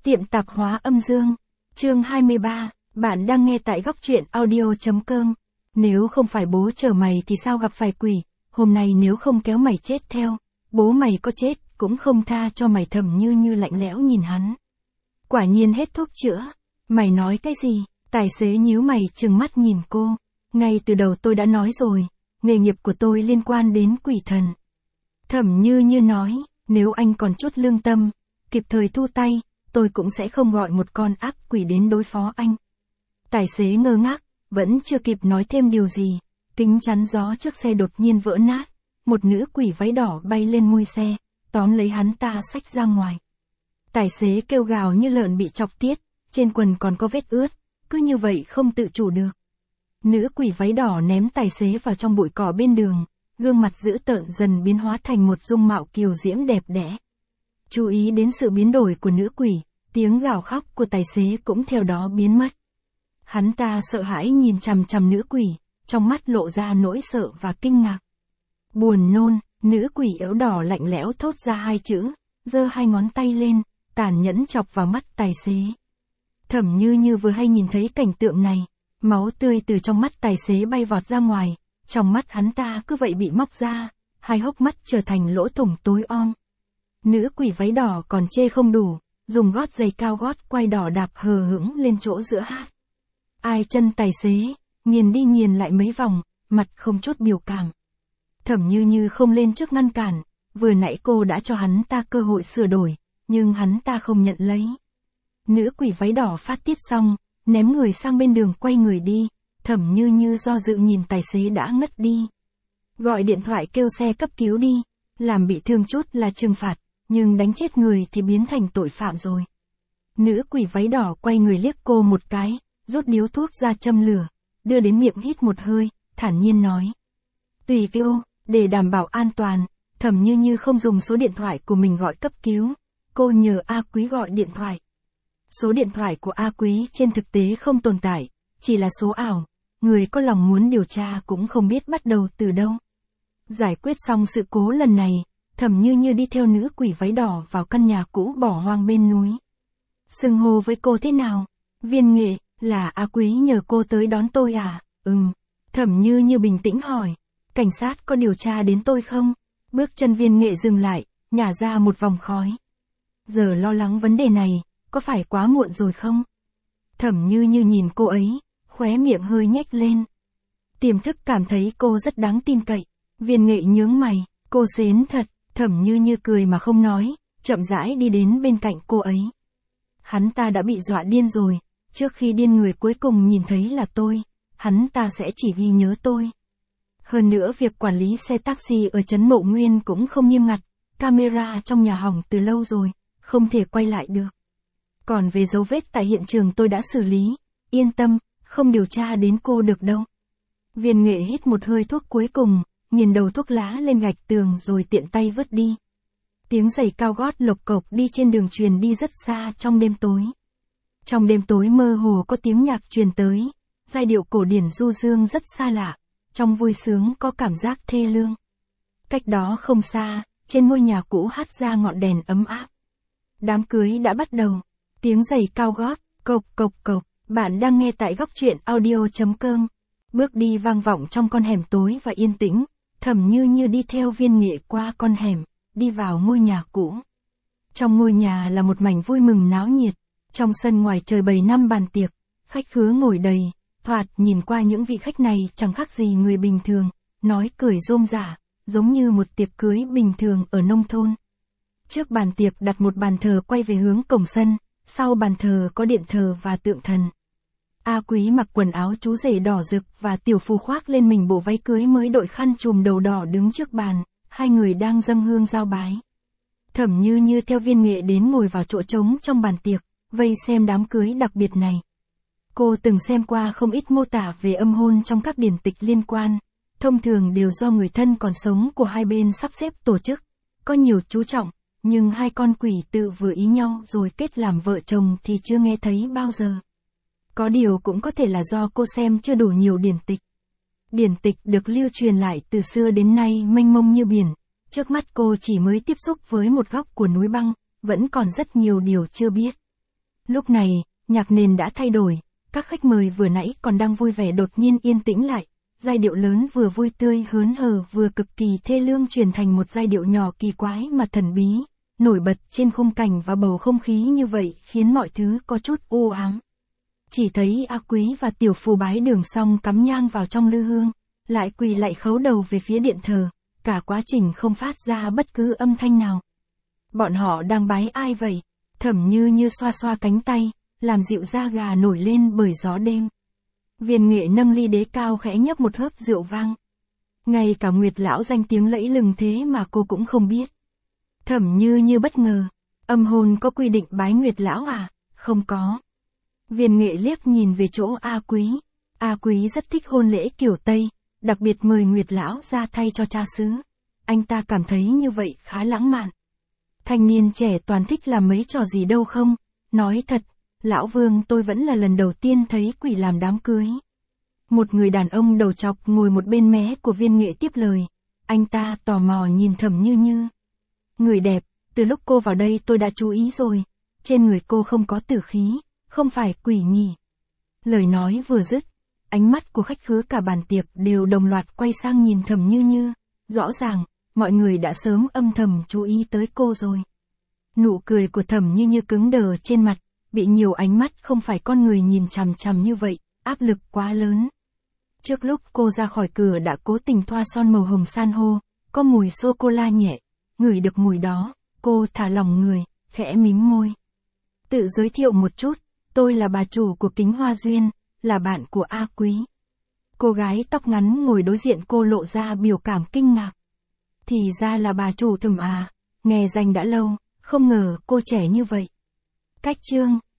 Tiệm tạp hóa âm dương. Chương 23, bạn đang nghe tại góc truyện audio.com. Nếu không phải bố chở mày thì sao gặp phải quỷ, hôm nay nếu không kéo mày chết theo, bố mày có chết cũng không tha cho mày. Thẩm Như Như lạnh lẽo nhìn hắn. Quả nhiên hết thuốc chữa. Mày nói cái gì? Tài xế nhíu mày trừng mắt nhìn cô. Ngay từ đầu tôi đã nói rồi, nghề nghiệp của tôi liên quan đến quỷ thần. Thẩm Như Như nói, nếu anh còn chút lương tâm, kịp thời thu tay, tôi cũng sẽ không gọi một con ác quỷ đến đối phó anh. Tài xế ngơ ngác, vẫn chưa kịp nói thêm điều gì, kính chắn gió trước xe đột nhiên vỡ nát, một nữ quỷ váy đỏ bay lên mui xe, tóm lấy hắn ta xách ra ngoài. Tài xế kêu gào như lợn bị chọc tiết, trên quần còn có vết ướt, cứ như vậy không tự chủ được. Nữ quỷ váy đỏ ném tài xế vào trong bụi cỏ bên đường, gương mặt dữ tợn dần biến hóa thành một dung mạo kiều diễm đẹp đẽ. Chú ý đến sự biến đổi của nữ quỷ, tiếng gào khóc của tài xế cũng theo đó biến mất. Hắn ta sợ hãi nhìn chằm chằm nữ quỷ, trong mắt lộ ra nỗi sợ và kinh ngạc. Buồn nôn, nữ quỷ áo đỏ lạnh lẽo thốt ra hai chữ, giơ hai ngón tay lên, tàn nhẫn chọc vào mắt tài xế. Thẩm Như Như vừa hay nhìn thấy cảnh tượng này, máu tươi từ trong mắt tài xế bay vọt ra ngoài, trong mắt hắn ta cứ vậy bị móc ra, hai hốc mắt trở thành lỗ thủng tối om. Nữ quỷ váy đỏ còn chê không đủ, dùng gót giày cao gót quai đỏ đạp hờ hững lên chỗ giữa hát. Ai chân tài xế, nghiền đi nghiền lại mấy vòng, mặt không chút biểu cảm. Thẩm Như Như không lên trước ngăn cản, vừa nãy cô đã cho hắn ta cơ hội sửa đổi, nhưng hắn ta không nhận lấy. Nữ quỷ váy đỏ phát tiết xong, ném người sang bên đường quay người đi, Thẩm Như Như do dự nhìn tài xế đã ngất đi. Gọi điện thoại kêu xe cấp cứu đi, làm bị thương chút là trừng phạt, nhưng đánh chết người thì biến thành tội phạm rồi. Nữ quỷ váy đỏ quay người liếc cô một cái, rút điếu thuốc ra châm lửa, đưa đến miệng hít một hơi, thản nhiên nói. Tùy cô, để đảm bảo an toàn, Thẩm Như Như không dùng số điện thoại của mình gọi cấp cứu, cô nhờ A Quý gọi điện thoại. Số điện thoại của A Quý trên thực tế không tồn tại, chỉ là số ảo, người có lòng muốn điều tra cũng không biết bắt đầu từ đâu. Giải quyết xong sự cố lần này, Thẩm Như Như đi theo nữ quỷ váy đỏ vào căn nhà cũ bỏ hoang bên núi. Xưng hô với cô thế nào? Viên Nghệ, là A Quý nhờ cô tới đón tôi à? Thẩm Như Như bình tĩnh hỏi. Cảnh sát có điều tra đến tôi không? Bước chân Viên Nghệ dừng lại, nhả ra một vòng khói. Giờ lo lắng vấn đề này, có phải quá muộn rồi không? Thẩm Như Như nhìn cô ấy, khóe miệng hơi nhếch lên. Tiềm thức cảm thấy cô rất đáng tin cậy. Viên Nghệ nhướng mày, cô xến thật. Thẩm Như Như cười mà không nói, chậm rãi đi đến bên cạnh cô ấy. Hắn ta đã bị dọa điên rồi, trước khi điên người cuối cùng nhìn thấy là tôi, hắn ta sẽ chỉ ghi nhớ tôi. Hơn nữa việc quản lý xe taxi ở trấn Mộ Nguyên cũng không nghiêm ngặt, camera trong nhà hỏng từ lâu rồi, không thể quay lại được. Còn về dấu vết tại hiện trường tôi đã xử lý, yên tâm, không điều tra đến cô được đâu. Viên Nghệ hít một hơi thuốc cuối cùng, nghiền đầu thuốc lá lên gạch tường rồi tiện tay vứt đi. Tiếng giày cao gót lộc cộc đi trên đường truyền đi rất xa trong đêm tối. Trong đêm tối mơ hồ có tiếng nhạc truyền tới, giai điệu cổ điển du dương rất xa lạ, trong vui sướng có cảm giác thê lương. Cách đó không xa, trên ngôi nhà cũ hắt ra ngọn đèn ấm áp. Đám cưới đã bắt đầu, tiếng giày cao gót, cộc cộc cộc, bạn đang nghe tại góc truyện audio.com. Bước đi vang vọng trong con hẻm tối và yên tĩnh. Thẩm Như Như đi theo Viên Nghệ qua con hẻm, đi vào ngôi nhà cũ. Trong ngôi nhà là một mảnh vui mừng náo nhiệt, trong sân ngoài trời bày 5 bàn tiệc, khách khứa ngồi đầy, thoạt nhìn qua những vị khách này chẳng khác gì người bình thường, nói cười rôm rả, giống như một tiệc cưới bình thường ở nông thôn. Trước bàn tiệc đặt một bàn thờ quay về hướng cổng sân, sau bàn thờ có điện thờ và tượng thần. A Quý mặc quần áo chú rể đỏ rực và Tiểu Phù khoác lên mình bộ váy cưới mới đội khăn trùm đầu đỏ đứng trước bàn, hai người đang dâng hương giao bái. Thẩm Như Như theo Viên Nghệ đến ngồi vào chỗ trống trong bàn tiệc, vây xem đám cưới đặc biệt này. Cô từng xem qua không ít mô tả về âm hôn trong các điển tịch liên quan, thông thường đều do người thân còn sống của hai bên sắp xếp tổ chức, có nhiều chú trọng, nhưng hai con quỷ tự vừa ý nhau rồi kết làm vợ chồng thì chưa nghe thấy bao giờ. Có điều cũng có thể là do cô xem chưa đủ nhiều điển tịch. Điển tịch được lưu truyền lại từ xưa đến nay mênh mông như biển, trước mắt cô chỉ mới tiếp xúc với một góc của núi băng, vẫn còn rất nhiều điều chưa biết. Lúc này, nhạc nền đã thay đổi, các khách mời vừa nãy còn đang vui vẻ đột nhiên yên tĩnh lại, giai điệu lớn vừa vui tươi hớn hở vừa cực kỳ thê lương chuyển thành một giai điệu nhỏ kỳ quái mà thần bí, nổi bật trên khung cảnh và bầu không khí như vậy khiến mọi thứ có chút u ám. Chỉ thấy A Quý và Tiểu Phù bái đường xong cắm nhang vào trong lư hương, lại quỳ lại khấu đầu về phía điện thờ, cả quá trình không phát ra bất cứ âm thanh nào. Bọn họ đang bái ai vậy? Thẩm Như Như xoa xoa cánh tay, làm dịu da gà nổi lên bởi gió đêm. Viên Nghệ nâng ly đế cao khẽ nhấp một hớp rượu vang. Ngay cả Nguyệt lão danh tiếng lẫy lừng thế mà cô cũng không biết. Thẩm Như Như bất ngờ, âm hồn có quy định bái Nguyệt lão à? Không có. Viên Nghệ liếc nhìn về chỗ A Quý. A Quý rất thích hôn lễ kiểu Tây, đặc biệt mời Nguyệt lão ra thay cho cha xứ. Anh ta cảm thấy như vậy khá lãng mạn. Thanh niên trẻ toàn thích làm mấy trò gì đâu không? Nói thật, lão Vương tôi vẫn là lần đầu tiên thấy quỷ làm đám cưới. Một người đàn ông đầu trọc ngồi một bên mé của Viên Nghệ tiếp lời. Anh ta tò mò nhìn Thẩm Như Như. Người đẹp, từ lúc cô vào đây tôi đã chú ý rồi. Trên người cô không có tử khí, không phải quỷ nhỉ. Lời nói vừa dứt, ánh mắt của khách khứa cả bàn tiệc đều đồng loạt quay sang nhìn Thẩm Như Như. Rõ ràng, mọi người đã sớm âm thầm chú ý tới cô rồi. Nụ cười của Thẩm Như Như cứng đờ trên mặt, bị nhiều ánh mắt không phải con người nhìn chằm chằm như vậy, áp lực quá lớn. Trước lúc cô ra khỏi cửa đã cố tình thoa son màu hồng san hô, có mùi sô-cô-la nhẹ, ngửi được mùi đó, cô thả lỏng người, khẽ mím môi. Tự giới thiệu một chút, tôi là bà chủ của Kính Hoa Duyên, là bạn của A Quý. Cô gái tóc ngắn ngồi đối diện cô lộ ra biểu cảm kinh ngạc. Thì ra là bà chủ Thẩm à, nghe danh đã lâu, không ngờ cô trẻ như vậy. Cách chương